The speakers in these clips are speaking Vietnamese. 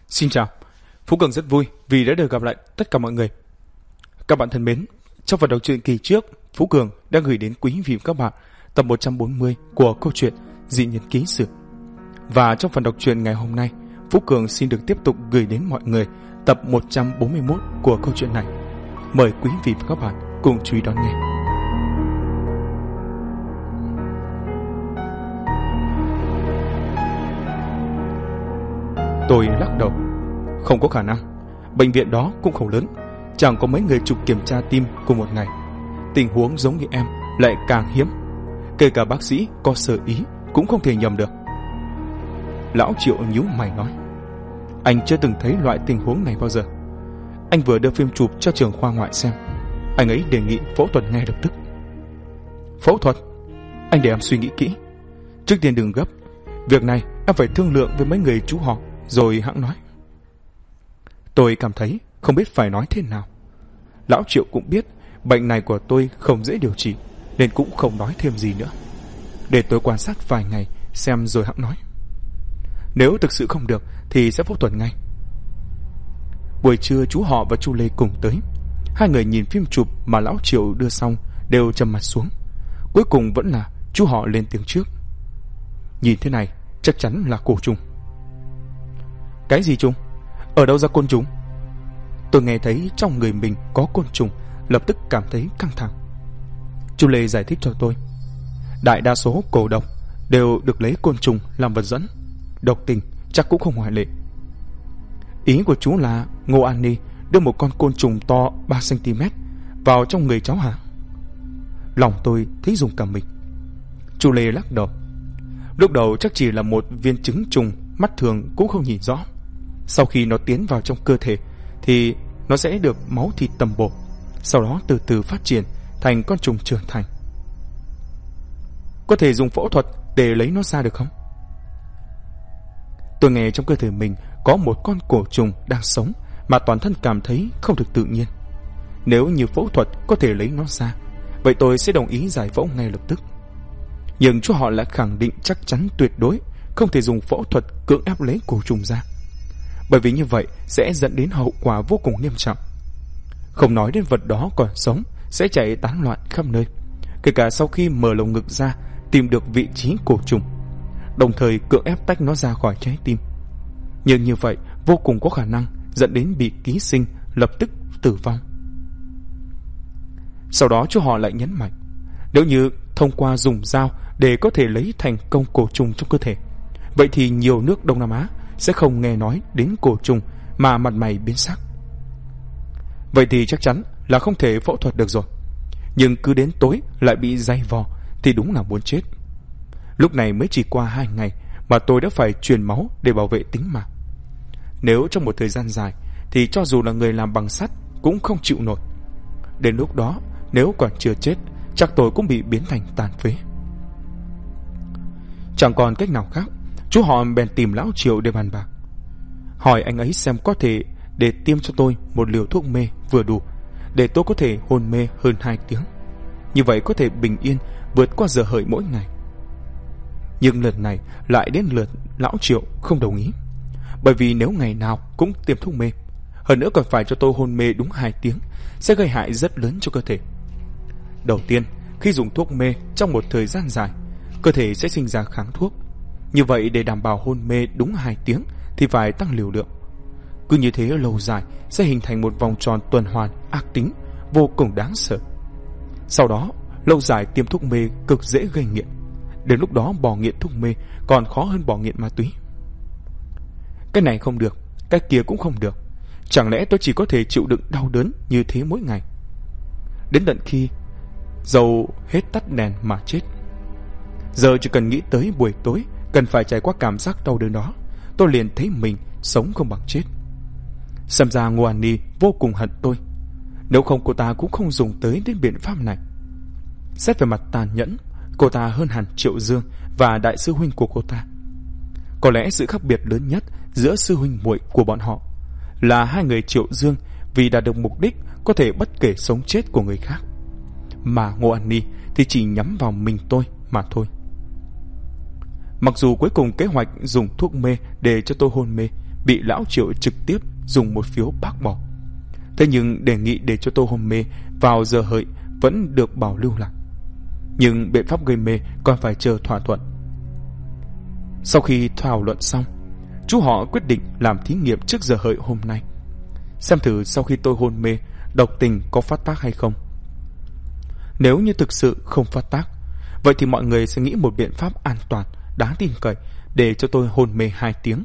Xin chào, Phú Cường rất vui vì đã được gặp lại tất cả mọi người. Các bạn thân mến, trong phần đọc truyện kỳ trước, Phú Cường đã gửi đến quý vị và các bạn tập 140 của câu chuyện Dị Nhân Ký Sử. Và trong phần đọc truyện ngày hôm nay, Phú Cường xin được tiếp tục gửi đến mọi người tập 141 của câu chuyện này. Mời quý vị và các bạn cùng chú ý đón nghe. Tôi lắc đầu. Không có khả năng. Bệnh viện đó cũng không lớn, chẳng có mấy người chụp kiểm tra tim cùng một ngày. Tình huống giống như em lại càng hiếm. Kể cả bác sĩ có sơ ý cũng không thể nhầm được. Lão Triệu nhíu mày nói, anh chưa từng thấy loại tình huống này bao giờ. Anh vừa đưa phim chụp cho trưởng khoa ngoại xem. Anh ấy đề nghị phẫu thuật ngay lập tức. Phẫu thuật? Anh để em suy nghĩ kỹ. Trước tiên đừng gấp. Việc này em phải thương lượng với mấy người chú họ rồi hẵng nói. Tôi cảm thấy không biết phải nói thế nào. Lão Triệu cũng biết bệnh này của tôi không dễ điều trị, nên cũng không nói thêm gì nữa. Để tôi quan sát vài ngày xem rồi hẵng nói. Nếu thực sự không được thì sẽ phẫu thuật ngay. Buổi trưa chú họ và chú Lê cùng tới. Hai người nhìn phim chụp mà lão Triệu đưa xong đều trầm mặt xuống. Cuối cùng vẫn là chú họ lên tiếng trước. Nhìn thế này chắc chắn là cổ trùng. Cái gì trùng? Ở đâu ra côn trùng? Tôi nghe thấy trong người mình có côn trùng, lập tức cảm thấy căng thẳng. Chú Lê giải thích cho tôi. Đại đa số cổ độc đều được lấy côn trùng làm vật dẫn. Độc tình chắc cũng không ngoại lệ. Ý của chú là Ngô An Ni đưa một con côn trùng to 3cm vào trong người cháu hả? Lòng tôi thấy rùng cả mình. Chú Lê lắc đầu. Lúc đầu chắc chỉ là một viên trứng trùng, mắt thường cũng không nhìn rõ. Sau khi nó tiến vào trong cơ thể thì nó sẽ được máu thịt tầm bổ, sau đó từ từ phát triển thành con trùng trưởng thành. Có thể dùng phẫu thuật để lấy nó ra được không? Tôi nghe trong cơ thể mình có một con cổ trùng đang sống mà toàn thân cảm thấy không được tự nhiên. Nếu như phẫu thuật có thể lấy nó ra, vậy tôi sẽ đồng ý giải phẫu ngay lập tức. Nhưng chú họ lại khẳng định chắc chắn tuyệt đối không thể dùng phẫu thuật cưỡng ép lấy cổ trùng ra, bởi vì như vậy sẽ dẫn đến hậu quả vô cùng nghiêm trọng. Không nói đến vật đó còn sống sẽ chạy tán loạn khắp nơi, kể cả sau khi mở lồng ngực ra tìm được vị trí cổ trùng, đồng thời cưỡng ép tách nó ra khỏi trái tim. Nhưng như vậy vô cùng có khả năng dẫn đến bị ký sinh, lập tức tử vong. Sau đó chú họ lại nhấn mạnh, nếu như thông qua dùng dao để có thể lấy thành công cổ trùng trong cơ thể, vậy thì nhiều nước Đông Nam Á sẽ không nghe nói đến cổ trùng mà mặt mày biến sắc. Vậy thì chắc chắn là không thể phẫu thuật được rồi. Nhưng cứ đến tối lại bị day vò thì đúng là muốn chết. Lúc này mới chỉ qua 2 ngày mà tôi đã phải truyền máu để bảo vệ tính mạng. Nếu trong một thời gian dài thì cho dù là người làm bằng sắt cũng không chịu nổi. Đến lúc đó nếu còn chưa chết, chắc tôi cũng bị biến thành tàn phế. Chẳng còn cách nào khác, chú họ bèn tìm lão Triệu để bàn bạc. Hỏi anh ấy xem có thể để tiêm cho tôi một liều thuốc mê vừa đủ để tôi có thể hôn mê hơn 2 tiếng. Như vậy có thể bình yên vượt qua giờ hợi mỗi ngày. Nhưng lần này lại đến lượt lão Triệu không đồng ý. Bởi vì nếu ngày nào cũng tiêm thuốc mê, hơn nữa còn phải cho tôi hôn mê đúng 2 tiếng, sẽ gây hại rất lớn cho cơ thể. Đầu tiên, khi dùng thuốc mê trong một thời gian dài, cơ thể sẽ sinh ra kháng thuốc. Như vậy để đảm bảo hôn mê đúng 2 tiếng thì phải tăng liều lượng. Cứ như thế lâu dài sẽ hình thành một vòng tròn tuần hoàn ác tính vô cùng đáng sợ. Sau đó lâu dài tiêm thuốc mê cực dễ gây nghiện. Đến lúc đó bỏ nghiện thuốc mê còn khó hơn bỏ nghiện ma túy. Cái này không được, cái kia cũng không được. Chẳng lẽ tôi chỉ có thể chịu đựng đau đớn như thế mỗi ngày, đến tận khi dầu hết tắt đèn mà chết? Giờ chỉ cần nghĩ tới buổi tối cần phải trải qua cảm giác đau đớn đó, tôi liền thấy mình sống không bằng chết. Xem ra Ngô An Ni vô cùng hận tôi. Nếu không cô ta cũng không dùng tới đến biện pháp này. Xét về mặt tàn nhẫn, cô ta hơn hẳn Triệu Dương và đại sư huynh của cô ta. Có lẽ sự khác biệt lớn nhất giữa sư huynh muội của bọn họ là hai người Triệu Dương vì đạt được mục đích có thể bất kể sống chết của người khác, mà Ngô An Ni thì chỉ nhắm vào mình tôi mà thôi. Mặc dù cuối cùng kế hoạch dùng thuốc mê để cho tôi hôn mê bị lão Triệu trực tiếp dùng một phiếu bác bỏ. Thế nhưng đề nghị để cho tôi hôn mê vào giờ hợi vẫn được bảo lưu lại. Nhưng biện pháp gây mê còn phải chờ thỏa thuận. Sau khi thảo luận xong, chú họ quyết định làm thí nghiệm trước giờ hợi hôm nay, xem thử sau khi tôi hôn mê độc tình có phát tác hay không. Nếu như thực sự không phát tác, vậy thì mọi người sẽ nghĩ một biện pháp an toàn, đáng tin cậy để cho tôi hôn mê 2 tiếng.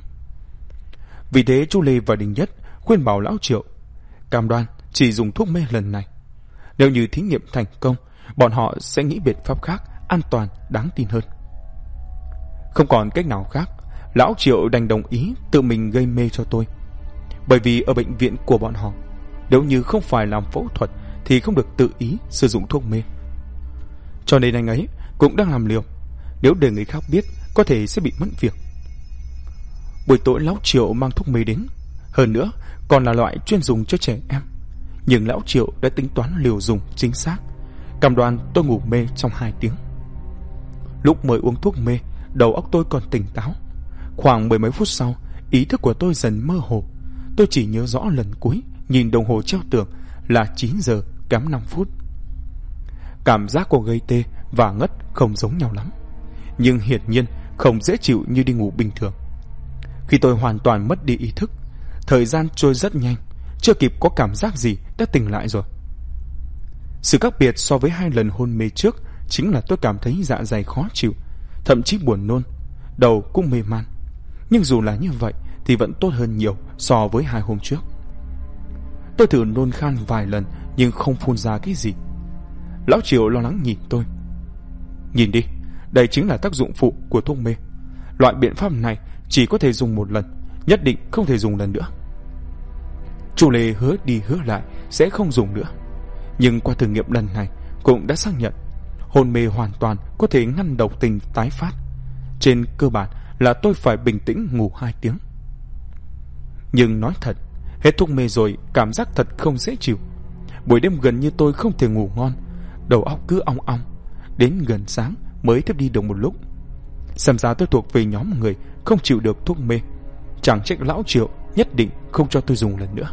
Vì thế chú Lê và Đình Nhất khuyên bảo lão Triệu cam đoan chỉ dùng thuốc mê lần này. Nếu như thí nghiệm thành công, bọn họ sẽ nghĩ biện pháp khác an toàn, đáng tin hơn. Không còn cách nào khác, lão Triệu đành đồng ý tự mình gây mê cho tôi. Bởi vì ở bệnh viện của bọn họ, nếu như không phải làm phẫu thuật thì không được tự ý sử dụng thuốc mê. Cho nên anh ấy cũng đang làm liều. Nếu để người khác biết, có thể sẽ bị mất việc. Buổi tối lão Triệu mang thuốc mê đến, hơn nữa còn là loại chuyên dùng cho trẻ em. Nhưng lão Triệu đã tính toán liều dùng chính xác, cam đoan tôi ngủ mê trong 2 tiếng. Lúc mới uống thuốc mê, đầu óc tôi còn tỉnh táo. Khoảng 10 mấy phút sau, ý thức của tôi dần mơ hồ. Tôi chỉ nhớ rõ lần cuối nhìn đồng hồ treo tường là 9 giờ kém 5 phút. Cảm giác của gây tê và ngất không giống nhau lắm, nhưng hiển nhiên không dễ chịu như đi ngủ bình thường. Khi tôi hoàn toàn mất đi ý thức, thời gian trôi rất nhanh, chưa kịp có cảm giác gì đã tỉnh lại rồi. Sự khác biệt so với 2 lần hôn mê trước chính là tôi cảm thấy dạ dày khó chịu, thậm chí buồn nôn, đầu cũng mê man. Nhưng dù là như vậy thì vẫn tốt hơn nhiều so với 2 hôm trước. Tôi thử nôn khan vài lần nhưng không phun ra cái gì. Lão Triệu lo lắng nhìn tôi. Nhìn đi, đây chính là tác dụng phụ của thuốc mê. Loại biện pháp này chỉ có thể dùng một lần, nhất định không thể dùng lần nữa. Chú Lê hứa đi hứa lại sẽ không dùng nữa. Nhưng qua thử nghiệm lần này cũng đã xác nhận hôn mê hoàn toàn có thể ngăn độc tình tái phát. Trên cơ bản là tôi phải bình tĩnh ngủ 2 tiếng. Nhưng nói thật, hết thuốc mê rồi cảm giác thật không dễ chịu. Buổi đêm gần như tôi không thể ngủ ngon, đầu óc cứ ong ong. Đến gần sáng mới thiếp đi được một lúc. Xem ra tôi thuộc về nhóm người không chịu được thuốc mê. Chẳng trách lão Triệu nhất định không cho tôi dùng lần nữa.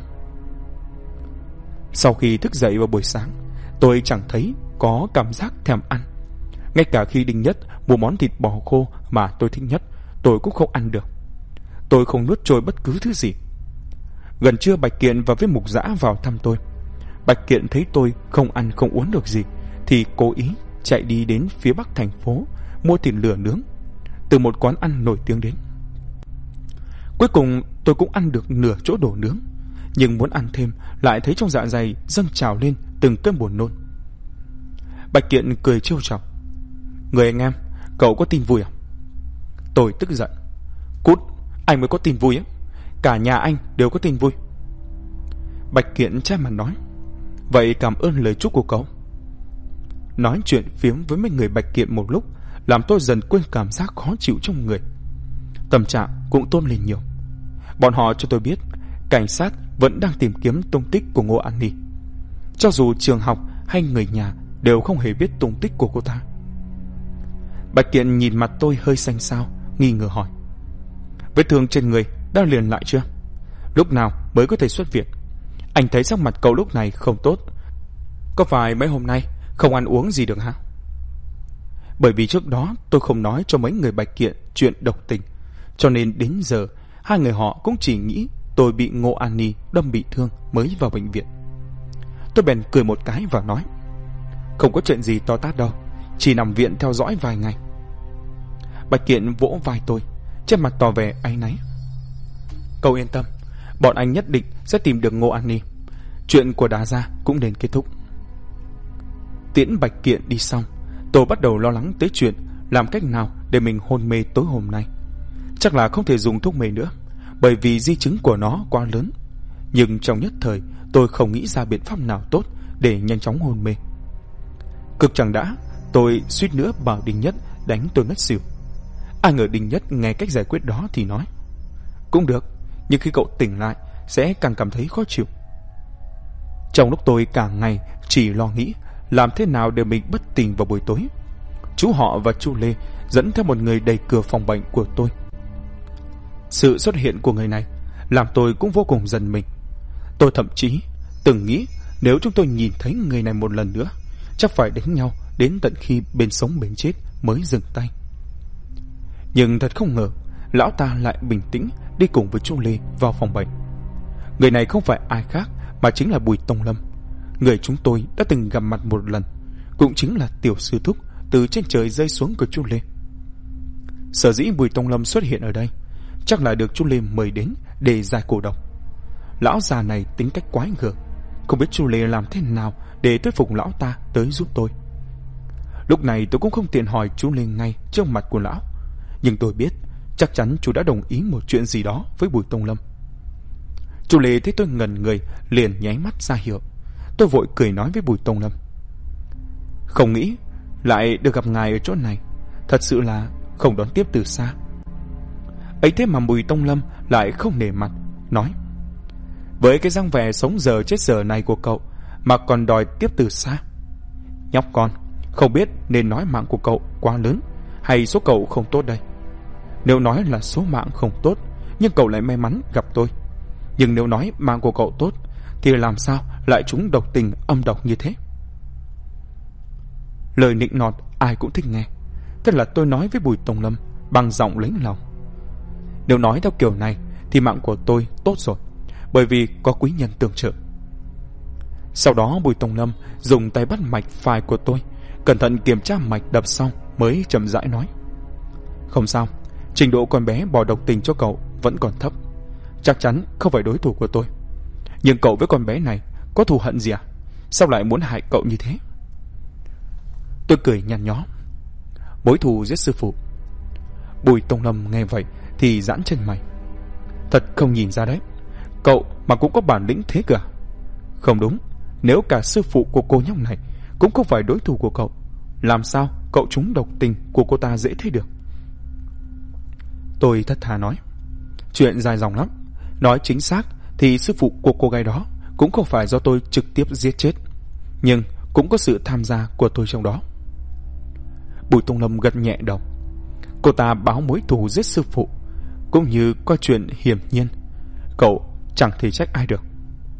Sau khi thức dậy vào buổi sáng, tôi chẳng thấy có cảm giác thèm ăn. Ngay cả khi Đinh Nhất mua món thịt bò khô mà tôi thích nhất, tôi cũng không ăn được. Tôi không nuốt trôi bất cứ thứ gì. Gần trưa Bạch Kiện và với Mục Dã vào thăm tôi. Bạch Kiện thấy tôi không ăn không uống được gì thì cố ý chạy đi đến phía bắc thành phố mua thịt lửa nướng từ một quán ăn nổi tiếng đến. Cuối cùng tôi cũng ăn được nửa chỗ đồ nướng, nhưng muốn ăn thêm lại thấy trong dạ dày dâng trào lên từng cơn buồn nôn. Bạch Kiện cười trêu chọc. Người anh em, cậu có tin vui à? Tôi tức giận. Cút, anh mới có tin vui á. Cả nhà anh đều có tin vui. Bạch Kiện che mặt nói. Vậy cảm ơn lời chúc của cậu. Nói chuyện phiếm với mấy người Bạch Kiện một lúc làm tôi dần quên cảm giác khó chịu trong người. Tâm trạng cũng tốt lên nhiều. Bọn họ cho tôi biết cảnh sát vẫn đang tìm kiếm tung tích của Ngô An Nhi. Cho dù trường học hay người nhà đều không hề biết tung tích của cô ta. Bạch Kiện nhìn mặt tôi hơi xanh xao, nghi ngờ hỏi. Vết thương trên người đã liền lại chưa? Lúc nào mới có thể xuất viện? Anh thấy sắc mặt cậu lúc này không tốt. Có phải mấy hôm nay không ăn uống gì được hả? Bởi vì trước đó tôi không nói cho mấy người Bạch Kiện chuyện độc tình, cho nên đến giờ hai người họ cũng chỉ nghĩ tôi bị Ngô An Nhi đâm bị thương mới vào bệnh viện. Tôi bèn cười một cái và nói. Không có chuyện gì to tát đâu, chỉ nằm viện theo dõi vài ngày. Bạch Kiện vỗ vai tôi, trên mặt tỏ vẻ áy náy. Cậu yên tâm, bọn anh nhất định sẽ tìm được Ngô An Nhi. Chuyện của Đá Gia cũng đến kết thúc. Tiễn Bạch Kiện đi xong, tôi bắt đầu lo lắng tới chuyện làm cách nào để mình hôn mê tối hôm nay. Chắc là không thể dùng thuốc mê nữa, bởi vì di chứng của nó quá lớn. Nhưng trong nhất thời tôi không nghĩ ra biện pháp nào tốt để nhanh chóng hôn mê. Cực chẳng đã, tôi suýt nữa bảo Đinh Nhất đánh tôi ngất xỉu. Ai ngờ Đinh Nhất nghe cách giải quyết đó thì nói. Cũng được, nhưng khi cậu tỉnh lại sẽ càng cảm thấy khó chịu. Trong lúc tôi cả ngày chỉ lo nghĩ làm thế nào để mình bất tỉnh vào buổi tối, chú họ và chú Lê dẫn theo một người đẩy cửa phòng bệnh của tôi. Sự xuất hiện của người này làm tôi cũng vô cùng giận mình. Tôi thậm chí từng nghĩ nếu chúng tôi nhìn thấy người này một lần nữa, chắc phải đánh nhau đến tận khi bên sống bên chết mới dừng tay. Nhưng thật không ngờ, lão ta lại bình tĩnh đi cùng với chú Lê vào phòng bệnh. Người này không phải ai khác mà chính là Bùi Tông Lâm, người chúng tôi đã từng gặp mặt một lần, cũng chính là tiểu sư thúc từ trên trời rơi xuống của chú Lê. Sở dĩ Bùi Tông Lâm xuất hiện ở đây, chắc là được chú Lê mời đến để giải cổ độc. Lão già này tính cách quái gở, không biết chú Lê làm thế nào để thuyết phục lão ta tới giúp tôi. Lúc này tôi cũng không tiện hỏi chú Lê ngay trước mặt của lão, nhưng tôi biết chắc chắn chú đã đồng ý một chuyện gì đó với Bùi Tông Lâm. Chú Lê thấy tôi ngẩn người liền nháy mắt ra hiệu. Tôi vội cười nói với Bùi Tông Lâm: không nghĩ lại được gặp ngài ở chỗ này, thật sự là không đón tiếp từ xa. Ấy thế mà Bùi Tông Lâm lại không nể mặt, nói: với cái dáng vẻ sống giờ chết giờ này của cậu mà còn đòi tiếp từ xa. Nhóc con, không biết nên nói mạng của cậu quá lớn hay số cậu không tốt đây. Nếu nói là số mạng không tốt, nhưng cậu lại may mắn gặp tôi. Nhưng nếu nói mạng của cậu tốt, thì làm sao lại trúng độc tình âm độc như thế? Lời nịnh nọt ai cũng thích nghe, thế là tôi nói với Bùi Tông Lâm bằng giọng lấy lòng: nếu nói theo kiểu này thì mạng của tôi tốt rồi, bởi vì có quý nhân tương trợ. Sau đó Bùi Tông Lâm dùng tay bắt mạch phải của tôi, cẩn thận kiểm tra mạch đập xong mới chậm rãi nói: không sao, trình độ con bé bỏ độc tình cho cậu vẫn còn thấp, chắc chắn không phải đối thủ của tôi. Nhưng cậu với con bé này có thù hận gì à? Sao lại muốn hại cậu như thế? Tôi cười nhăn nhó: mối thù giết sư phụ. Bùi Tông Lâm nghe vậy thì giãn chân mày: thật không nhìn ra đấy, cậu mà cũng có bản lĩnh thế cả. Không đúng, nếu cả sư phụ của cô nhóc này cũng không phải đối thủ của cậu, làm sao cậu trúng độc tình của cô ta dễ thế được? Tôi thất thà nói: chuyện dài dòng lắm. Nói chính xác thì sư phụ của cô gái đó cũng không phải do tôi trực tiếp giết chết, nhưng cũng có sự tham gia của tôi trong đó. Bùi Tông Lâm gật nhẹ đầu: cô ta báo mối thù giết sư phụ, cũng như coi chuyện hiển nhiên, cậu chẳng thể trách ai được.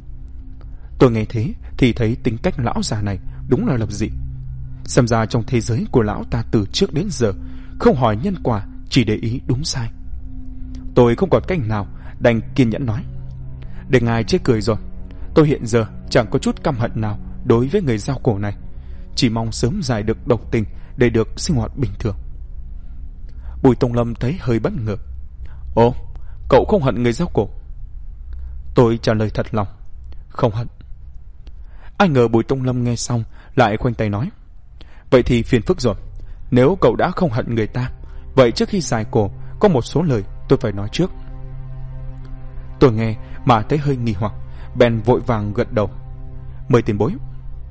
Tôi nghe thế thì thấy tính cách lão già này đúng là lập dị. Xem ra trong thế giới của lão ta từ trước đến giờ không hỏi nhân quả, chỉ để ý đúng sai. Tôi không còn cách nào đành kiên nhẫn nói: để ngài chê cười rồi, tôi hiện giờ chẳng có chút căm hận nào đối với người giao cổ này, chỉ mong sớm giải được độc tình để được sinh hoạt bình thường. Bùi Tông Lâm thấy hơi bất ngờ: ồ, cậu không hận người giao cổ? Tôi trả lời thật lòng: không hận. Ai ngờ Bùi Tông Lâm nghe xong lại khoanh tay nói: vậy thì phiền phức rồi. Nếu cậu đã không hận người ta, vậy trước khi giải cổ có một số lời tôi phải nói trước. Tôi nghe mà thấy hơi nghi hoặc, bèn vội vàng gật đầu: mời tiền bối.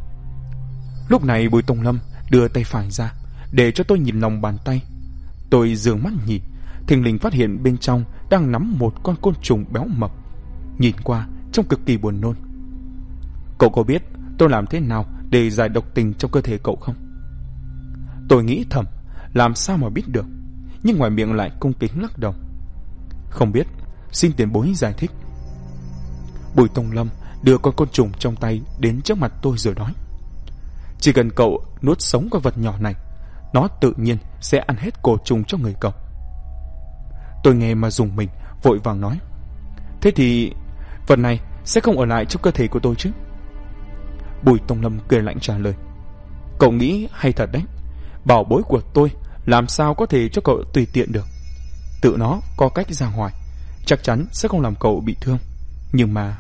Lúc này Bùi Tông Lâm đưa tay phải ra để cho tôi nhìn lòng bàn tay. Tôi dường mắt nhìn, thình lình phát hiện bên trong đang nắm một con côn trùng béo mập, nhìn qua trông cực kỳ buồn nôn. Cậu có biết tôi làm thế nào để giải độc tình trong cơ thể cậu không? Tôi nghĩ thầm, làm sao mà biết được, nhưng ngoài miệng lại cung kính lắc đầu: không biết, xin tiền bối giải thích. Bùi Tông Lâm đưa con côn trùng trong tay đến trước mặt tôi rồi nói: chỉ cần cậu nuốt sống con vật nhỏ này, nó tự nhiên sẽ ăn hết cổ trùng cho người cậu. Tôi nghe mà rùng mình, vội vàng nói: thế thì vật này sẽ không ở lại trong cơ thể của tôi chứ? Bùi Tông Lâm cười lạnh trả lời: cậu nghĩ hay thật đấy, bảo bối của tôi làm sao có thể cho cậu tùy tiện được. Tự nó có cách ra ngoài, chắc chắn sẽ không làm cậu bị thương. Nhưng mà...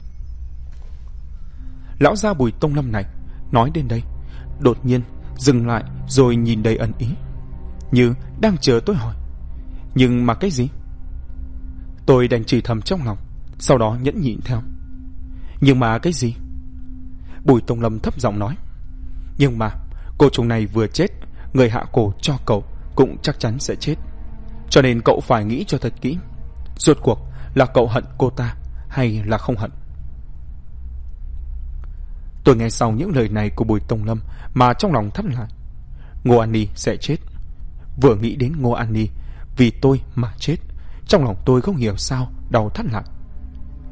Lão gia Bùi Tông Lâm này nói đến đây, đột nhiên dừng lại rồi nhìn đầy ẩn ý, như đang chờ tôi hỏi: nhưng mà cái gì? Tôi đành chửi thầm trong lòng, sau đó nhẫn nhịn theo: nhưng mà cái gì? Bùi Tông Lâm thấp giọng nói: nhưng mà cô trùng này vừa chết, người hạ cổ cho cậu cũng chắc chắn sẽ chết. Cho nên cậu phải nghĩ cho thật kỹ, rốt cuộc là cậu hận cô ta hay là không hận. Tôi nghe xong những lời này của Bùi Tông Lâm mà trong lòng thắt lại. Ngô An Ni sẽ chết. Vừa nghĩ đến Ngô An Ni vì tôi mà chết, trong lòng tôi không hiểu sao đau thắt lại.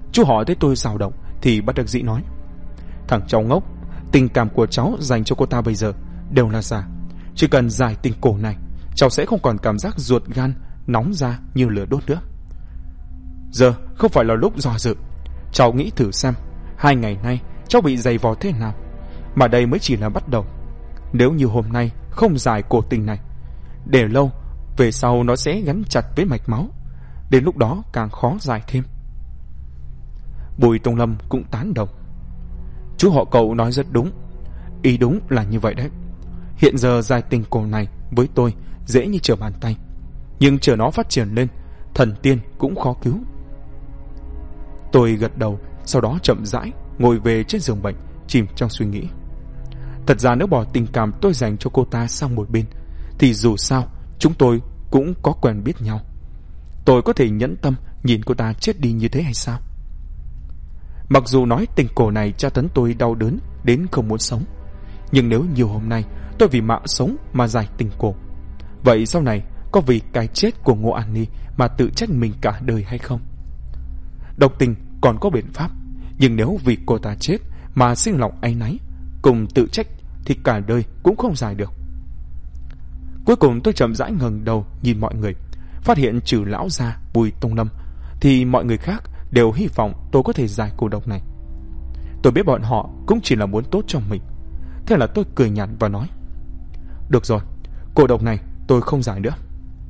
Chú họ thấy tôi dao động thì bất đắc dĩ nói: Thằng cháu ngốc, tình cảm của cháu dành cho cô ta bây giờ đều là giả. Chỉ cần giải tình cổ này, cháu sẽ không còn cảm giác ruột gan nóng ra như lửa đốt nữa. Giờ không phải là lúc do dự. Cháu nghĩ thử xem, 2 ngày nay cháu bị dày vò thế nào, mà đây mới chỉ là bắt đầu. Nếu như hôm nay không giải cổ tình này, để lâu về sau nó sẽ gắn chặt với mạch máu, đến lúc đó càng khó giải thêm. Bùi Tông Lâm cũng tán đồng: Chú họ Cậu nói rất đúng, ý đúng là như vậy đấy. Hiện giờ giải tình cổ này với tôi dễ như trở bàn tay, nhưng chờ nó phát triển lên, thần tiên cũng khó cứu. Tôi gật đầu, sau đó chậm rãi ngồi về trên giường bệnh, chìm trong suy nghĩ. Thật ra nếu bỏ tình cảm tôi dành cho cô ta sang một bên, thì dù sao chúng tôi cũng có quen biết nhau. Tôi có thể nhẫn tâm nhìn cô ta chết đi như thế hay sao? Mặc dù nói tình cổ này tra tấn tôi đau đớn đến không muốn sống, nhưng nếu nhiều hôm nay tôi vì mạng sống mà giải tình cổ, vậy sau này có vì cái chết của Ngô An Ni mà tự trách mình cả đời hay không? Độc tình còn có biện pháp, nhưng nếu vì cô ta chết mà sinh lòng áy náy cùng tự trách thì cả đời cũng không giải được. Cuối cùng tôi chậm rãi ngẩng đầu nhìn mọi người, phát hiện trừ lão gia Bùi Tông Lâm thì mọi người khác đều hy vọng tôi có thể giải cô độc này. Tôi biết bọn họ cũng chỉ là muốn tốt cho mình, thế là tôi cười nhạt và nói: Được rồi, cô độc này tôi không giải nữa.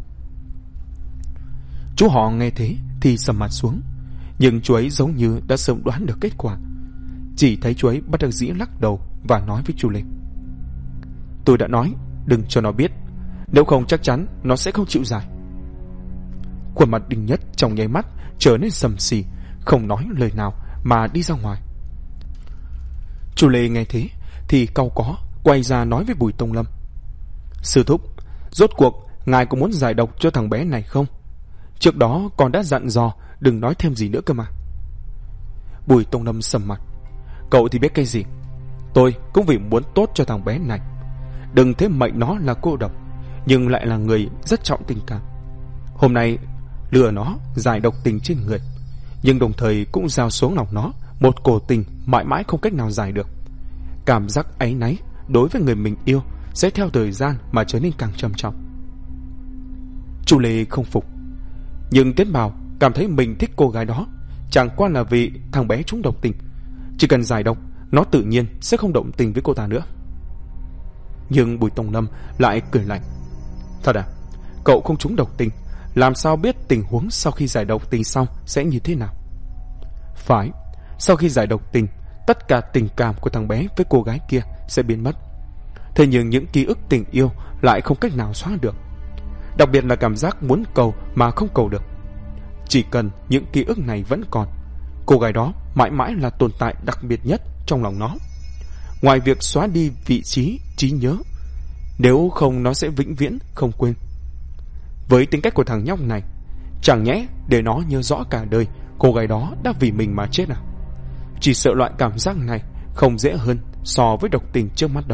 Chú họ nghe thế thì sầm mặt xuống, nhưng chú ấy giống như đã sớm đoán được kết quả. Chỉ thấy chú ấy bất đắc dĩ lắc đầu và nói với chú Lê: Tôi đã nói đừng cho nó biết, nếu không chắc chắn nó sẽ không chịu giải. Khuôn mặt Đinh Nhất trong nháy mắt trở nên sầm xì, không nói lời nào mà đi ra ngoài. Chú Lê nghe thế thì cau có quay ra nói với Bùi Tông Lâm: Sư thúc, rốt cuộc ngài có muốn giải độc cho thằng bé này không? Trước đó con đã dặn dò đừng nói thêm gì nữa cơ mà. Bùi Tông Lâm sầm mặt: Cậu thì biết cái gì? Tôi cũng vì muốn tốt cho thằng bé này. Đừng thế mệnh nó là cô độc, nhưng lại là người rất trọng tình cảm. Hôm nay lừa nó giải độc tình trên người, nhưng đồng thời cũng giao xuống lòng nó một cổ tình mãi mãi không cách nào giải được. Cảm giác áy náy đối với người mình yêu sẽ theo thời gian mà trở nên càng trầm trọng. Chu Lê không phục, nhưng Tiến Bảo cảm thấy mình thích cô gái đó chẳng qua là vì thằng bé trúng độc tình. Chỉ cần giải độc, nó tự nhiên sẽ không động tình với cô ta nữa. Nhưng Bùi Tông Lâm lại cười lạnh: Thật à? Cậu không trúng độc tình, làm sao biết tình huống sau khi giải độc tình xong sẽ như thế nào? Phải, sau khi giải độc tình, tất cả tình cảm của thằng bé với cô gái kia sẽ biến mất. Thế nhưng những ký ức tình yêu lại không cách nào xóa được. Đặc biệt là cảm giác muốn cầu mà không cầu được. Chỉ cần những ký ức này vẫn còn, cô gái đó mãi mãi là tồn tại đặc biệt nhất trong lòng nó. Ngoài việc xóa đi vị trí, trí nhớ, nếu không nó sẽ vĩnh viễn không quên. Với tính cách của thằng nhóc này, chẳng nhẽ để nó nhớ rõ cả đời cô gái đó đã vì mình mà chết à? Chỉ sợ loại cảm giác này không dễ hơn so với độc tình trước mắt đâu.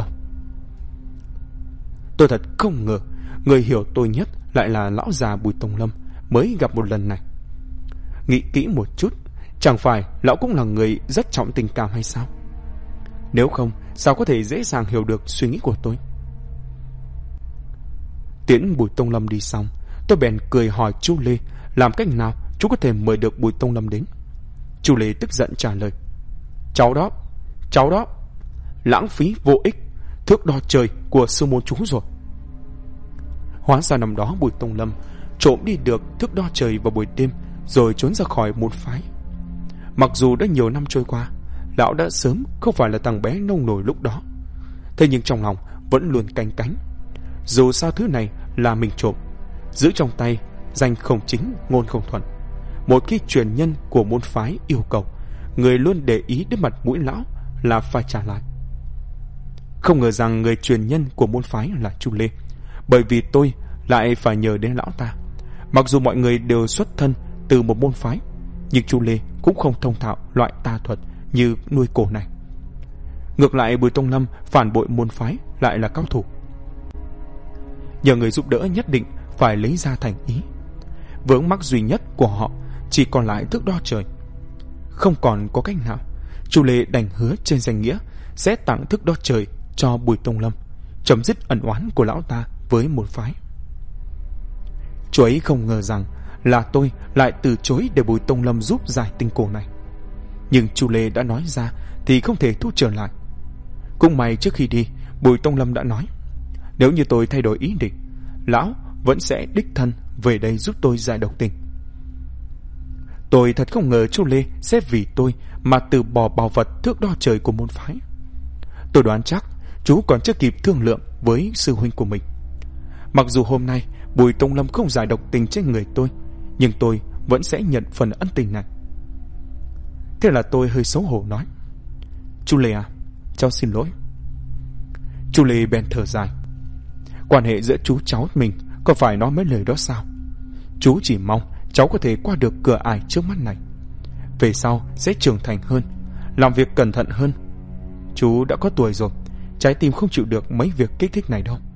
Tôi thật không ngờ người hiểu tôi nhất lại là lão già Bùi Tông Lâm mới gặp một lần này. Nghĩ kỹ một chút, chẳng phải lão cũng là người rất trọng tình cảm hay sao? Nếu không, sao có thể dễ dàng hiểu được suy nghĩ của tôi? Tiễn Bùi Tông Lâm đi xong, tôi bèn cười hỏi chú Lê làm cách nào chú có thể mời được Bùi Tông Lâm đến. Chú Lê tức giận trả lời: Cháu đó, lãng phí vô ích, thước đo trời của sư môn chú rồi. Hóa ra năm đó Bùi Tông Lâm trộm đi được thước đo trời vào buổi đêm rồi trốn ra khỏi môn phái. Mặc dù đã nhiều năm trôi qua, lão đã sớm không phải là thằng bé nông nổi lúc đó, thế nhưng trong lòng vẫn luôn canh cánh. Dù sao thứ này là mình trộm, giữ trong tay, danh không chính ngôn không thuận. Một khi truyền nhân của môn phái yêu cầu, người luôn để ý đến mặt mũi lão là phải trả lại. Không ngờ rằng người truyền nhân của môn phái là Chu Lê, bởi vì tôi lại phải nhờ đến lão ta. Mặc dù mọi người đều xuất thân từ một môn phái, nhưng Chu Lê cũng không thông thạo loại tà thuật như nuôi cổ này. Ngược lại Bùi Tông Lâm phản bội môn phái lại là cao thủ. Nhờ người giúp đỡ nhất định phải lấy ra thành ý. Vướng mắc duy nhất của họ chỉ còn lại thước đo trời. không còn có cách nào, Chu Lê đành hứa trên danh nghĩa sẽ tặng thức đo trời cho Bùi Tông Lâm, chấm dứt ẩn oán của lão ta với một phái. Chú ấy không ngờ rằng là tôi lại từ chối để Bùi Tông Lâm giúp giải tình cổ này. Nhưng Chu Lê đã nói ra thì không thể thu trở lại. Cũng may trước khi đi, Bùi Tông Lâm đã nói, nếu như tôi thay đổi ý định, lão vẫn sẽ đích thân về đây giúp tôi giải độc tình. Tôi thật không ngờ Chu Lê sẽ vì tôi mà từ bỏ bảo vật thước đo trời của môn phái. Tôi đoán chắc chú còn chưa kịp thương lượng với sư huynh của mình. Mặc dù hôm nay Bùi Tông Lâm không giải độc tình trên người tôi, nhưng tôi vẫn sẽ nhận phần ân tình này. Thế là tôi hơi xấu hổ nói, Chu Lê à, cháu xin lỗi. Chu Lê bèn thở dài. Quan hệ giữa chú cháu mình có phải nói mấy lời đó sao? Chú chỉ mong cháu có thể qua được cửa ải trước mắt này, về sau sẽ trưởng thành hơn, làm việc cẩn thận hơn. Chú đã có tuổi rồi, trái tim không chịu được mấy việc kích thích này đâu.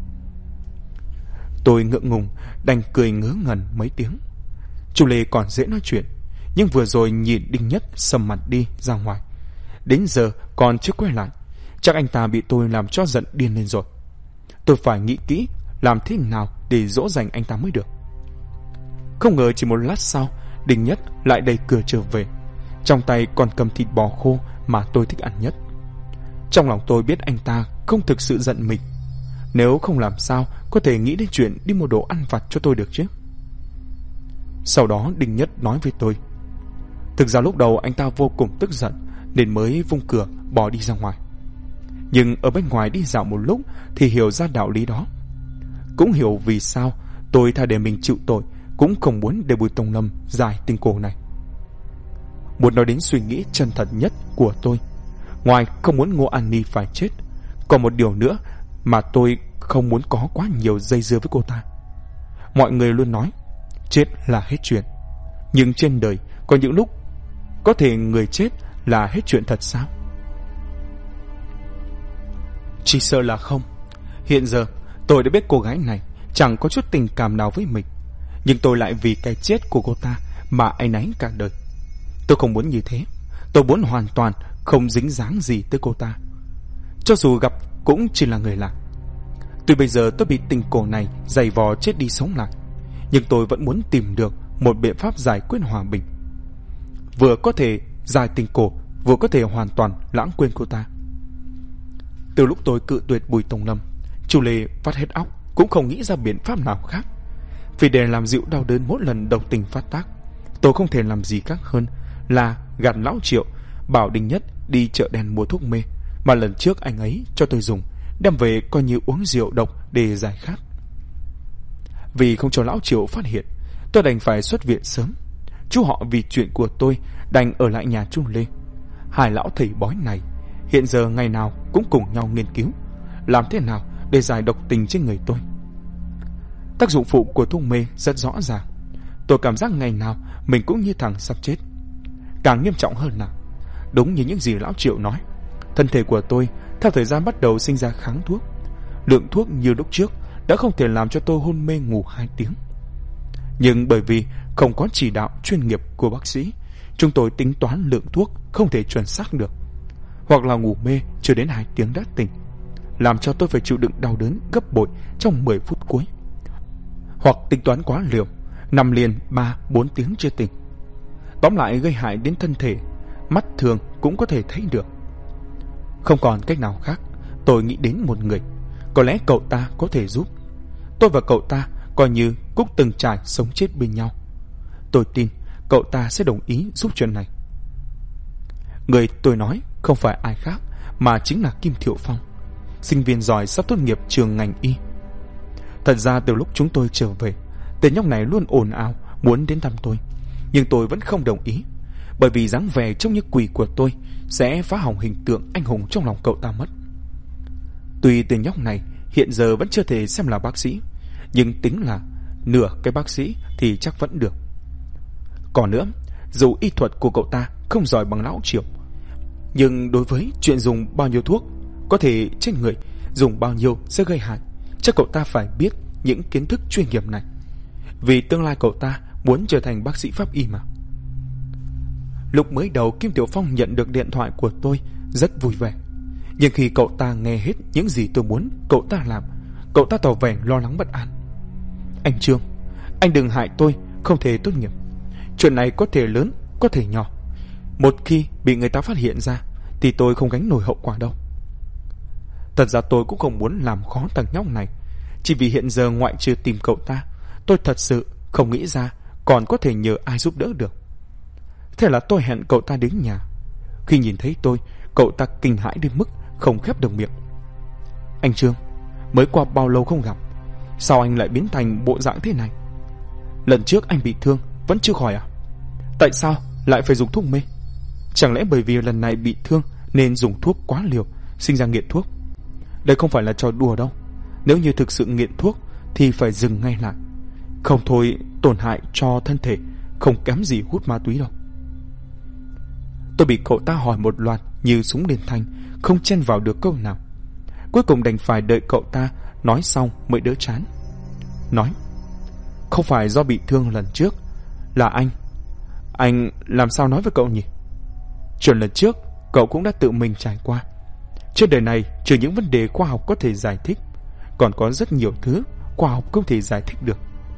Tôi ngượng ngùng đành cười ngớ ngẩn mấy tiếng. Chu Lê còn dễ nói chuyện, nhưng vừa rồi nhìn Đinh Nhất sầm mặt đi ra ngoài, đến giờ còn chưa quay lại. Chắc anh ta bị tôi làm cho giận điên lên rồi. Tôi phải nghĩ kỹ làm thế nào để dỗ dành anh ta mới được. Không ngờ chỉ một lát sau, Đinh Nhất lại đẩy cửa trở về, trong tay còn cầm thịt bò khô mà tôi thích ăn nhất. Trong lòng tôi biết anh ta không thực sự giận mình, nếu không làm sao có thể nghĩ đến chuyện đi mua đồ ăn vặt cho tôi được chứ. Sau đó Đinh Nhất nói với tôi, thực ra lúc đầu anh ta vô cùng tức giận nên mới vung cửa bỏ đi ra ngoài, nhưng ở bên ngoài đi dạo một lúc thì hiểu ra đạo lý đó. Cũng hiểu vì sao tôi thay để mình chịu tội, cũng không muốn để Bùi Tông Lâm giải tình cổ này. Muốn nói đến suy nghĩ chân thật nhất của tôi, ngoài không muốn Ngô An Ni phải chết, còn một điều nữa mà tôi không muốn có quá nhiều dây dưa với cô ta. Mọi người luôn nói chết là hết chuyện, nhưng trên đời có những lúc có thể người chết là hết chuyện thật sao? Chỉ sợ là không. Hiện giờ tôi đã biết cô gái này chẳng có chút tình cảm nào với mình, nhưng tôi lại vì cái chết của cô ta mà áy náy cả đời. Tôi không muốn như thế. Tôi muốn hoàn toàn không dính dáng gì tới cô ta, cho dù gặp cũng chỉ là người lạ. Tuy bây giờ tôi bị tình cổ này giày vò chết đi sống lại, nhưng tôi vẫn muốn tìm được một biện pháp giải quyết hòa bình, vừa có thể giải tình cổ, vừa có thể hoàn toàn lãng quên cô ta. Từ lúc tôi cự tuyệt Bùi Tông Lâm, Chu Lê vắt hết óc cũng không nghĩ ra biện pháp nào khác. Vì để làm dịu đau đớn mỗi lần độc tình phát tác, tôi không thể làm gì khác hơn là gạt lão Triệu bảo Đinh Nhất đi chợ đen mua thuốc mê mà lần trước anh ấy cho tôi dùng, đem về coi như uống rượu độc để giải khát. Vì không cho lão Triệu phát hiện, tôi đành phải xuất viện sớm. Chú họ vì chuyện của tôi đành ở lại nhà Chu Lê. Hai lão thầy bói này hiện giờ ngày nào cũng cùng nhau nghiên cứu làm thế nào để giải độc tình trên người tôi. Tác dụng phụ của thuốc mê rất rõ ràng. Tôi cảm giác ngày nào mình cũng như thằng sắp chết. Càng nghiêm trọng hơn là, đúng như những gì lão Triệu nói, thân thể của tôi theo thời gian bắt đầu sinh ra kháng thuốc. Lượng thuốc như lúc trước đã không thể làm cho tôi hôn mê ngủ 2 tiếng. Nhưng bởi vì không có chỉ đạo chuyên nghiệp của bác sĩ, chúng tôi tính toán lượng thuốc không thể chuẩn xác được, hoặc là ngủ mê chưa đến 2 tiếng đã tỉnh, làm cho tôi phải chịu đựng đau đớn gấp bội trong 10 phút cuối, hoặc tính toán quá liều, nằm liền 3-4 tiếng chưa tỉnh. Tóm lại gây hại đến thân thể, mắt thường cũng có thể thấy được. Không còn cách nào khác, tôi nghĩ đến một người, có lẽ cậu ta có thể giúp. Tôi và cậu ta coi như cũng từng trải sống chết bên nhau. Tôi tin cậu ta sẽ đồng ý giúp chuyện này. Người tôi nói không phải ai khác mà chính là Kim Thiệu Phong, sinh viên giỏi sắp tốt nghiệp trường ngành y. Thật ra từ lúc chúng tôi trở về, tên nhóc này luôn ồn ào muốn đến thăm tôi, nhưng tôi vẫn không đồng ý, bởi vì dáng vẻ trông như quỷ của tôi sẽ phá hỏng hình tượng anh hùng trong lòng cậu ta mất. Tuy tên nhóc này hiện giờ vẫn chưa thể xem là bác sĩ, nhưng tính là nửa cái bác sĩ thì chắc vẫn được. Còn nữa, dù y thuật của cậu ta không giỏi bằng lão Triệu, nhưng đối với chuyện dùng bao nhiêu thuốc có thể trên người, dùng bao nhiêu sẽ gây hại, chắc cậu ta phải biết những kiến thức chuyên nghiệp này, vì tương lai cậu ta muốn trở thành bác sĩ pháp y mà. Lúc mới đầu Kim Tiểu Phong nhận được điện thoại của tôi rất vui vẻ, nhưng khi cậu ta nghe hết những gì tôi muốn cậu ta làm, cậu ta tỏ vẻ lo lắng bất an. Anh Trương, anh đừng hại tôi không thể tốt nghiệp. Chuyện này có thể lớn, có thể nhỏ. Một khi bị người ta phát hiện ra thì tôi không gánh nổi hậu quả đâu. Thật ra tôi cũng không muốn làm khó thằng nhóc này, chỉ vì hiện giờ ngoại trừ tìm cậu ta, tôi thật sự không nghĩ ra còn có thể nhờ ai giúp đỡ được. Thế là tôi hẹn cậu ta đến nhà. Khi nhìn thấy tôi, cậu ta kinh hãi đến mức không khép được miệng. Anh Trương, mới qua bao lâu không gặp, sao anh lại biến thành bộ dạng thế này? Lần trước anh bị thương vẫn chưa khỏi à? Tại sao lại phải dùng thuốc mê? Chẳng lẽ bởi vì lần này bị thương nên dùng thuốc quá liều, sinh ra nghiện thuốc? Đây không phải là trò đùa đâu. Nếu như thực sự nghiện thuốc thì phải dừng ngay lại, không thôi tổn hại cho thân thể không kém gì hút ma túy đâu. Tôi bị cậu ta hỏi một loạt như súng liên thanh, không chen vào được câu nào. Cuối cùng đành phải đợi cậu ta nói xong mới đỡ chán. Nói, không phải do bị thương lần trước, là anh làm sao nói với cậu nhỉ? Chuyện lần trước cậu cũng đã tự mình trải qua. Trên đời này trừ những vấn đề khoa học có thể giải thích, còn có rất nhiều thứ khoa học không thể giải thích được.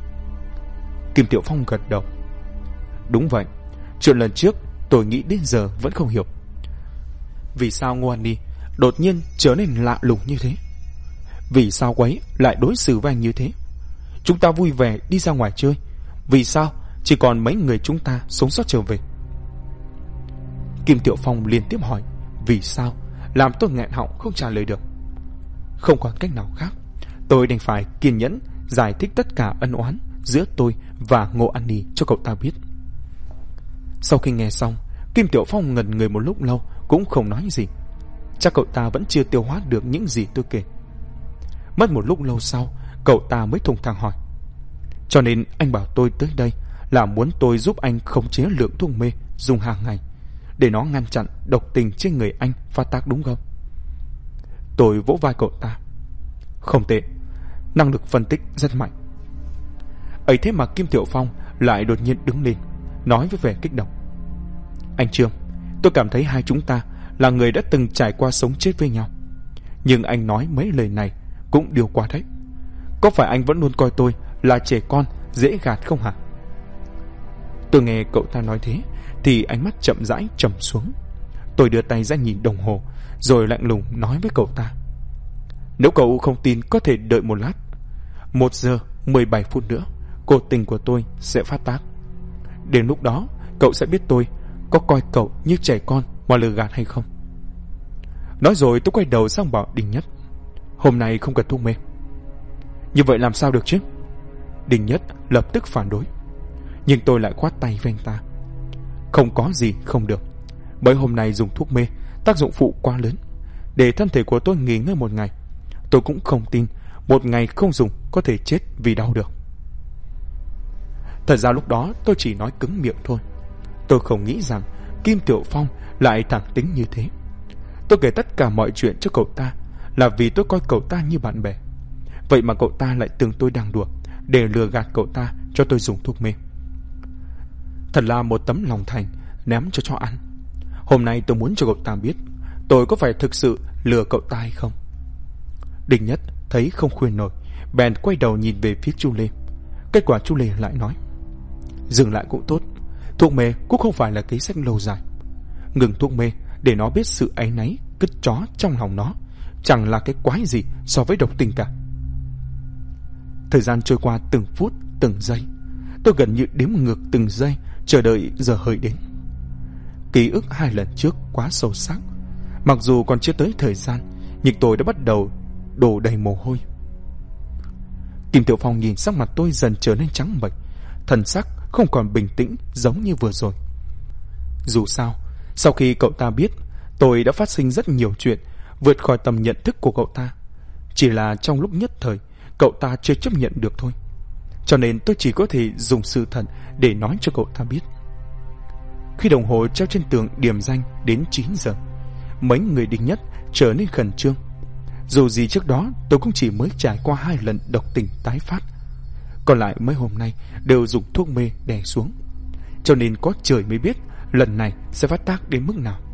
Kim Tiểu Phong gật đầu. Đúng vậy, chuyện lần trước tôi nghĩ đến giờ vẫn không hiểu. Vì sao Ngô An Ni đột nhiên trở nên lạ lùng như thế? Vì sao quấy lại đối xử với anh như thế? Chúng ta vui vẻ đi ra ngoài chơi, vì sao chỉ còn mấy người chúng ta sống sót trở về? Kim Tiểu Phong liên tiếp hỏi vì sao, làm tôi nghẹn họng không trả lời được. Không còn cách nào khác, tôi đành phải kiên nhẫn giải thích tất cả ân oán giữa tôi và Ngô An Ni cho cậu ta biết. Sau khi nghe xong, Kim Tiểu Phong ngẩn người một lúc lâu cũng không nói gì. Chắc cậu ta vẫn chưa tiêu hóa được những gì tôi kể. Mất một lúc lâu sau, cậu ta mới thùng thẳng hỏi, cho nên anh bảo tôi tới đây là muốn tôi giúp anh khống chế lượng thuốc mê dùng hàng ngày để nó ngăn chặn độc tình trên người anh phát tác đúng không? Tôi vỗ vai cậu ta. Không tệ, năng lực phân tích rất mạnh. Ấy thế mà Kim Tiểu Phong lại đột nhiên đứng lên, nói với vẻ kích động. Anh Trương, tôi cảm thấy hai chúng ta là người đã từng trải qua sống chết với nhau. Nhưng anh nói mấy lời này cũng điều quá đấy. Có phải anh vẫn luôn coi tôi là trẻ con dễ gạt không hả? Tôi nghe cậu ta nói thế thì ánh mắt chậm rãi trầm xuống. Tôi đưa tay ra nhìn đồng hồ, rồi lạnh lùng nói với cậu ta. Nếu cậu không tin có thể đợi một lát. 1 giờ 17 phút nữa, cô tình của tôi sẽ phát tác. Đến lúc đó, cậu sẽ biết tôi có coi cậu như trẻ con mà lừa gạt hay không. Nói rồi tôi quay đầu sang bảo Đình Nhất. Hôm nay không cần thuốc mê. Như vậy làm sao được chứ? Đình Nhất lập tức phản đối. Nhưng tôi lại khoát tay với anh ta. Không có gì không được. Bởi hôm nay dùng thuốc mê, tác dụng phụ quá lớn. Để thân thể của tôi nghỉ ngơi một ngày, tôi cũng không tin một ngày không dùng có thể chết vì đau được. Thật ra lúc đó tôi chỉ nói cứng miệng thôi. Tôi không nghĩ rằng Kim Tiểu Phong lại thẳng tính như thế. Tôi kể tất cả mọi chuyện cho cậu ta là vì tôi coi cậu ta như bạn bè. Vậy mà cậu ta lại tưởng tôi đang đùa để lừa gạt cậu ta cho tôi dùng thuốc mê. Thật là một tấm lòng thành ném cho chó ăn. Hôm nay tôi muốn cho cậu ta biết tôi có phải thực sự lừa cậu ta hay không. Đình Nhất thấy không khuyên nổi, bèn quay đầu nhìn về phía Chu Lê. Kết quả Chu Lê lại nói, dừng lại cũng tốt. Thuốc mê cũng không phải là kế sách lâu dài. Ngừng thuốc mê để nó biết sự áy náy cứt chó trong lòng nó chẳng là cái quái gì so với độc tình cả. Thời gian trôi qua từng phút từng giây. Tôi gần như đếm ngược từng giây chờ đợi giờ hợi đến. Ký ức 2 lần trước quá sâu sắc. Mặc dù còn chưa tới thời gian, nhưng tôi đã bắt đầu đổ đầy mồ hôi. Kim Tiểu Phong nhìn sắc mặt tôi dần trở nên trắng bệch, thần sắc không còn bình tĩnh giống như vừa rồi. Dù sao, sau khi cậu ta biết tôi đã phát sinh rất nhiều chuyện vượt khỏi tầm nhận thức của cậu ta. Chỉ là trong lúc nhất thời cậu ta chưa chấp nhận được thôi. Cho nên tôi chỉ có thể dùng sự thật để nói cho cậu ta biết. Khi đồng hồ treo trên tường điểm danh đến 9 giờ, mấy người Đình Nhất trở nên khẩn trương. Dù gì trước đó tôi cũng chỉ mới trải qua 2 lần độc tình tái phát, còn lại mấy hôm nay đều dùng thuốc mê đè xuống. Cho nên có trời mới biết lần này sẽ phát tác đến mức nào.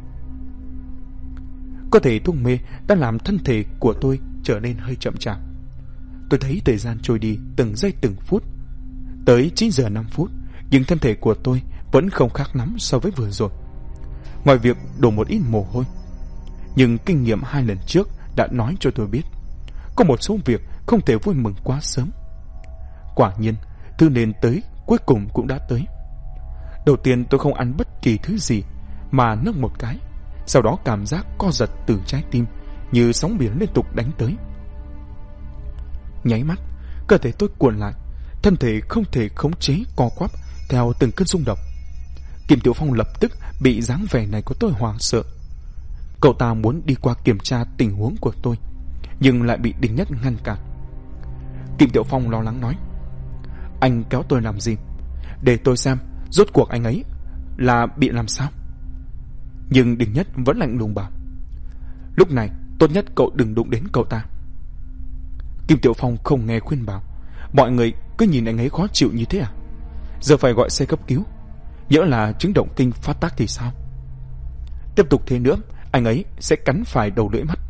Có thể thuốc mê đã làm thân thể của tôi trở nên hơi chậm chạp. Tôi thấy thời gian trôi đi từng giây từng phút. Tới 9 giờ 5 phút, nhưng thân thể của tôi vẫn không khác lắm so với vừa rồi, ngoài việc đổ một ít mồ hôi. Nhưng kinh nghiệm 2 lần trước đã nói cho tôi biết, có một số việc không thể vui mừng quá sớm. Quả nhiên, thứ nên tới cuối cùng cũng đã tới. Đầu tiên tôi không ăn bất kỳ thứ gì, mà nấc một cái. Sau đó cảm giác co giật từ trái tim như sóng biển liên tục đánh tới. Nháy mắt, cơ thể tôi cuộn lại, thân thể không thể khống chế co quắp theo từng cơn rung động. Kim Tiểu Phong lập tức bị dáng vẻ này của tôi hoảng sợ. Cậu ta muốn đi qua kiểm tra tình huống của tôi, nhưng lại bị Đinh Nhất ngăn cản. Kim Tiểu Phong lo lắng nói: "Anh kéo tôi làm gì? Để tôi xem rốt cuộc anh ấy là bị làm sao." Nhưng Đinh Nhất vẫn lạnh lùng bảo: "Lúc này tốt nhất cậu đừng đụng đến cậu ta." Kim Tiểu Phong không nghe khuyên bảo. Mọi người cứ nhìn anh ấy khó chịu như thế à? Giờ phải gọi xe cấp cứu, nhỡ là chứng động kinh phát tác thì sao? Tiếp tục thế nữa, anh ấy sẽ cắn phải đầu lưỡi mắt.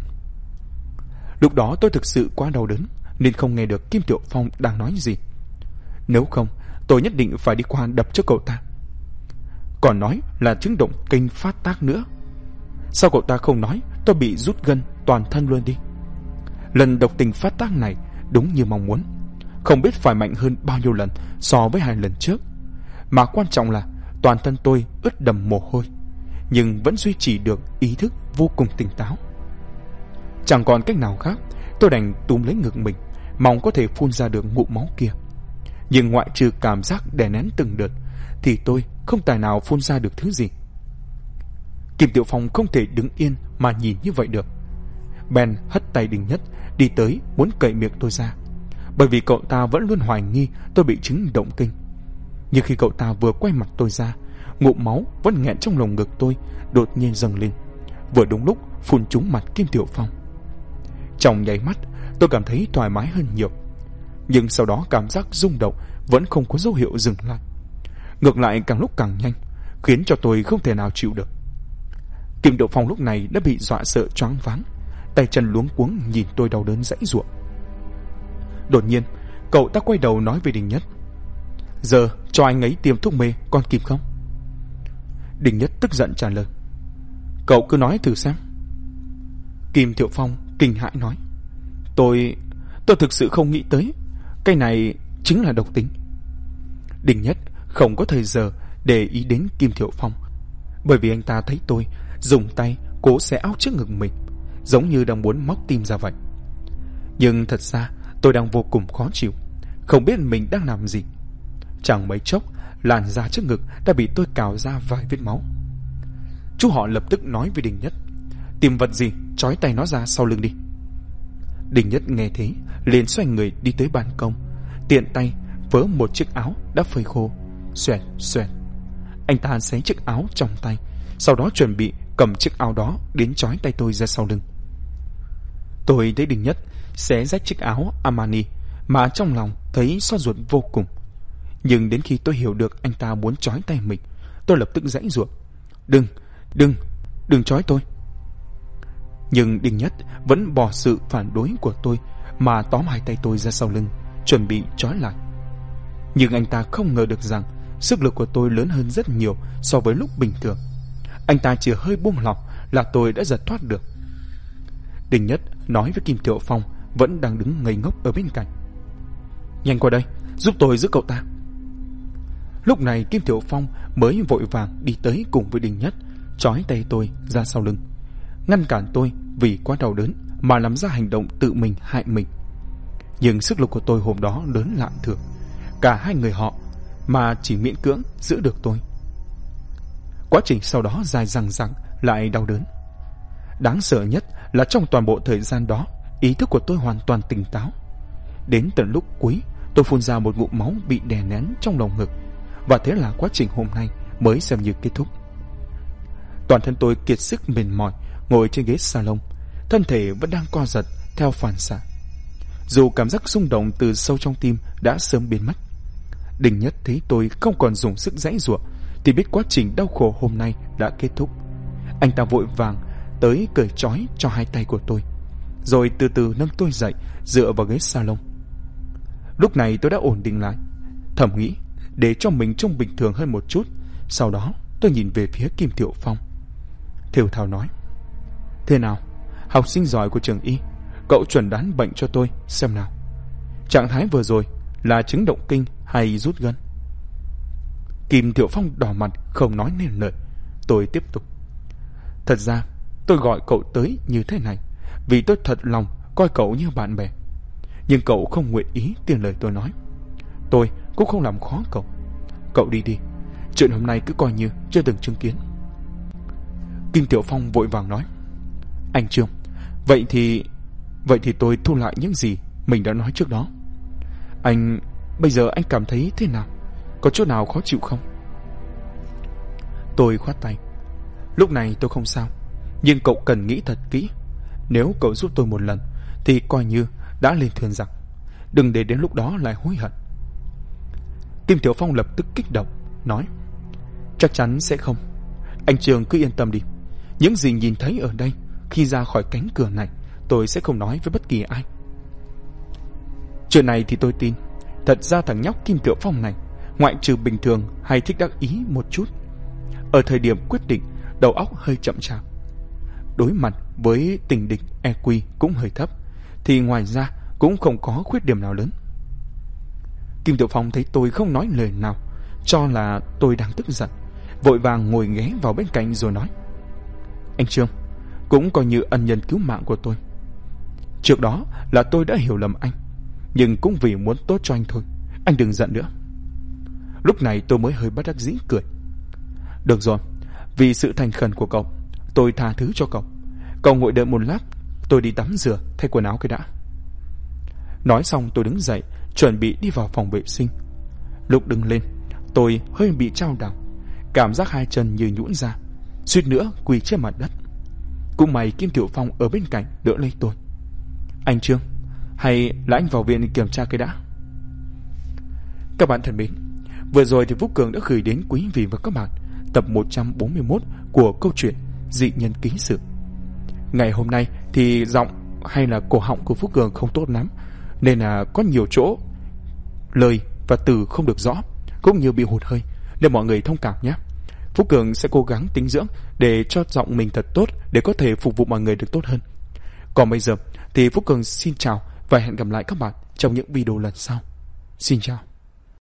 Lúc đó tôi thực sự quá đau đớn nên không nghe được Kim Tiểu Phong đang nói gì. Nếu không, tôi nhất định phải đi qua đập cho cậu ta. Còn nói là chứng động kinh phát tác nữa. Sao cậu ta không nói tôi bị rút gân toàn thân luôn đi? Lần độc tình phát tác này đúng như mong muốn, không biết phải mạnh hơn bao nhiêu lần so với 2 lần trước. Mà quan trọng là toàn thân tôi ướt đẫm mồ hôi, nhưng vẫn duy trì được ý thức vô cùng tỉnh táo. Chẳng còn cách nào khác, tôi đành túm lấy ngực mình, mong có thể phun ra được ngụm máu kia. Nhưng ngoại trừ cảm giác đè nén từng đợt, thì tôi không tài nào phun ra được thứ gì. Kim Tiểu Phong không thể đứng yên mà nhìn như vậy được. Bèn hất tay Đinh Nhất đi tới muốn cậy miệng tôi ra, bởi vì cậu ta vẫn luôn hoài nghi tôi bị chứng động kinh. Nhưng khi cậu ta vừa quay mặt tôi ra, ngụm máu vẫn nghẹn trong lồng ngực tôi đột nhiên dâng lên, vừa đúng lúc phun trúng mặt Kim Tiểu Phong. Trong nháy mắt, tôi cảm thấy thoải mái hơn nhiều. Nhưng sau đó cảm giác rung động vẫn không có dấu hiệu dừng lại, ngược lại càng lúc càng nhanh, khiến cho tôi không thể nào chịu được. Kim Tiểu Phong lúc này đã bị dọa sợ choáng váng, tay chân luống cuống nhìn tôi đau đớn giãy giụa. Đột nhiên, cậu ta quay đầu nói với Đinh Nhất: "Giờ cho anh ấy tiêm thuốc mê, còn kịp không?" Đinh Nhất tức giận trả lời: "Cậu cứ nói thử xem." Kim Tiểu Phong kinh hãi nói: Tôi thực sự không nghĩ tới, cái này chính là độc tính." Đinh Nhất không có thời giờ để ý đến Kim Tiểu Phong, bởi vì anh ta thấy tôi dùng tay cố xé áo trước ngực mình, giống như đang muốn móc tim ra vậy. Nhưng thật ra tôi đang vô cùng khó chịu, không biết mình đang làm gì. Chẳng mấy chốc, làn da trước ngực đã bị tôi cào ra vài vết máu. Chú họ lập tức nói với Đinh Nhất: "Tìm vật gì, trói tay nó ra sau lưng đi." Đinh Nhất nghe thế liền xoay người đi tới ban công, tiện tay vớ một chiếc áo đã phơi khô. Xoẹt xoẹt, anh ta xé chiếc áo trong tay, sau đó chuẩn bị cầm chiếc áo đó đến trói tay tôi ra sau lưng. Tôi thấy Đinh Nhất xé rách chiếc áo Armani mà trong lòng thấy xót ruột vô cùng. Nhưng đến khi tôi hiểu được anh ta muốn trói tay mình, tôi lập tức giãy giụa: Đừng trói tôi." Nhưng Đinh Nhất vẫn bỏ sự phản đối của tôi mà tóm hai tay tôi ra sau lưng, chuẩn bị trói lại. Nhưng anh ta không ngờ được rằng sức lực của tôi lớn hơn rất nhiều so với lúc bình thường. Anh ta chỉ hơi buông lỏng là tôi đã giật thoát được. Đinh Nhất nói với Kim Tiểu Phong vẫn đang đứng ngây ngốc ở bên cạnh: "Nhanh qua đây, giúp tôi giữ cậu ta." Lúc này Kim Tiểu Phong mới vội vàng đi tới cùng với Đinh Nhất, trói tay tôi ra sau lưng, ngăn cản tôi vì quá đau đớn mà làm ra hành động tự mình hại mình. Nhưng sức lực của tôi hôm đó lớn lạ thường, cả hai người họ mà chỉ miễn cưỡng giữ được tôi. Quá trình sau đó dài dằng dặc lại đau đớn. Đáng sợ nhất là trong toàn bộ thời gian đó, ý thức của tôi hoàn toàn tỉnh táo. Đến tận lúc cuối, tôi phun ra một ngụm máu bị đè nén trong lồng ngực, và thế là quá trình hôm nay mới xem như kết thúc. Toàn thân tôi kiệt sức mệt mỏi ngồi trên ghế salon, thân thể vẫn đang co giật theo phản xạ, dù cảm giác rung động từ sâu trong tim đã sớm biến mất. Đinh Nhất thấy tôi không còn dùng sức giãy giụa, thì biết quá trình đau khổ hôm nay đã kết thúc. Anh ta vội vàng tới cởi trói cho hai tay của tôi, rồi từ từ nâng tôi dậy dựa vào ghế salon. Lúc này tôi đã ổn định lại, thầm nghĩ để cho mình trông bình thường hơn một chút. Sau đó tôi nhìn về phía Kim Thiệu Phong, thều thào nói: Thế nào, học sinh giỏi của trường y, cậu chuẩn đoán bệnh cho tôi xem nào. Trạng thái vừa rồi là chứng động kinh hay rút gân? Kim Thiệu Phong đỏ mặt không nói nên lời. Tôi tiếp tục: Thật ra tôi gọi cậu tới như thế này vì tôi thật lòng coi cậu như bạn bè. Nhưng cậu không nguyện ý tin lời tôi nói. Tôi cũng không làm khó cậu. Cậu đi đi, chuyện hôm nay cứ coi như chưa từng chứng kiến. Kim Thiệu Phong vội vàng nói: Anh Trương, vậy thì tôi thu lại những gì mình đã nói trước đó. Bây giờ anh cảm thấy thế nào? Có chỗ nào khó chịu không? Tôi khoát tay: Lúc này tôi không sao, nhưng cậu cần nghĩ thật kỹ. Nếu cậu giúp tôi một lần thì coi như đã lên thuyền giặc, đừng để đến lúc đó lại hối hận. Kim Thiệu Phong lập tức kích động nói: Chắc chắn sẽ không. Anh Trường cứ yên tâm đi. Những gì nhìn thấy ở đây, khi ra khỏi cánh cửa này, tôi sẽ không nói với bất kỳ ai. Chuyện này thì tôi tin. Thật ra thằng nhóc Kim Thiệu Phong này, ngoại trừ bình thường hay thích đắc ý một chút, ở thời điểm quyết định đầu óc hơi chậm chạp, đối mặt với tình địch EQ cũng hơi thấp, thì ngoài ra cũng không có khuyết điểm nào lớn. Kim Thiệu Phong thấy tôi không nói lời nào, cho là tôi đang tức giận, vội vàng ngồi ghé vào bên cạnh rồi nói: Anh Trương, cũng coi như ân nhân cứu mạng của tôi. Trước đó là tôi đã hiểu lầm anh, nhưng cũng vì muốn tốt cho anh thôi, anh đừng giận nữa. Lúc này tôi mới hơi bất đắc dĩ cười. Được rồi, vì sự thành khẩn của cậu, tôi tha thứ cho cậu. Cậu ngồi đợi một lát, tôi đi tắm rửa thay quần áo cái đã. Nói xong tôi đứng dậy chuẩn bị đi vào phòng vệ sinh. Lúc đứng lên, tôi hơi bị chao đảo, cảm giác hai chân như nhũn ra, suýt nữa quỳ trên mặt đất. Cũng may Kim Thiệu Phong ở bên cạnh đỡ lấy tôi. Anh Trương, hay là anh vào viện kiểm tra cái đã. Các bạn thân mến, vừa rồi thì Phúc Cường đã gửi đến quý vị và các bạn tập 141 của câu chuyện Dị Nhân Ký Sự. Ngày hôm nay thì giọng hay là cổ họng của Phúc Cường không tốt lắm, nên là có nhiều chỗ lời và từ không được rõ, cũng như bị hụt hơi, nên mọi người thông cảm nhé. Phúc Cường sẽ cố gắng tính dưỡng để cho giọng mình thật tốt, để có thể phục vụ mọi người được tốt hơn. Còn bây giờ thì Phúc Cường xin chào và hẹn gặp lại các bạn trong những video lần sau. Xin chào.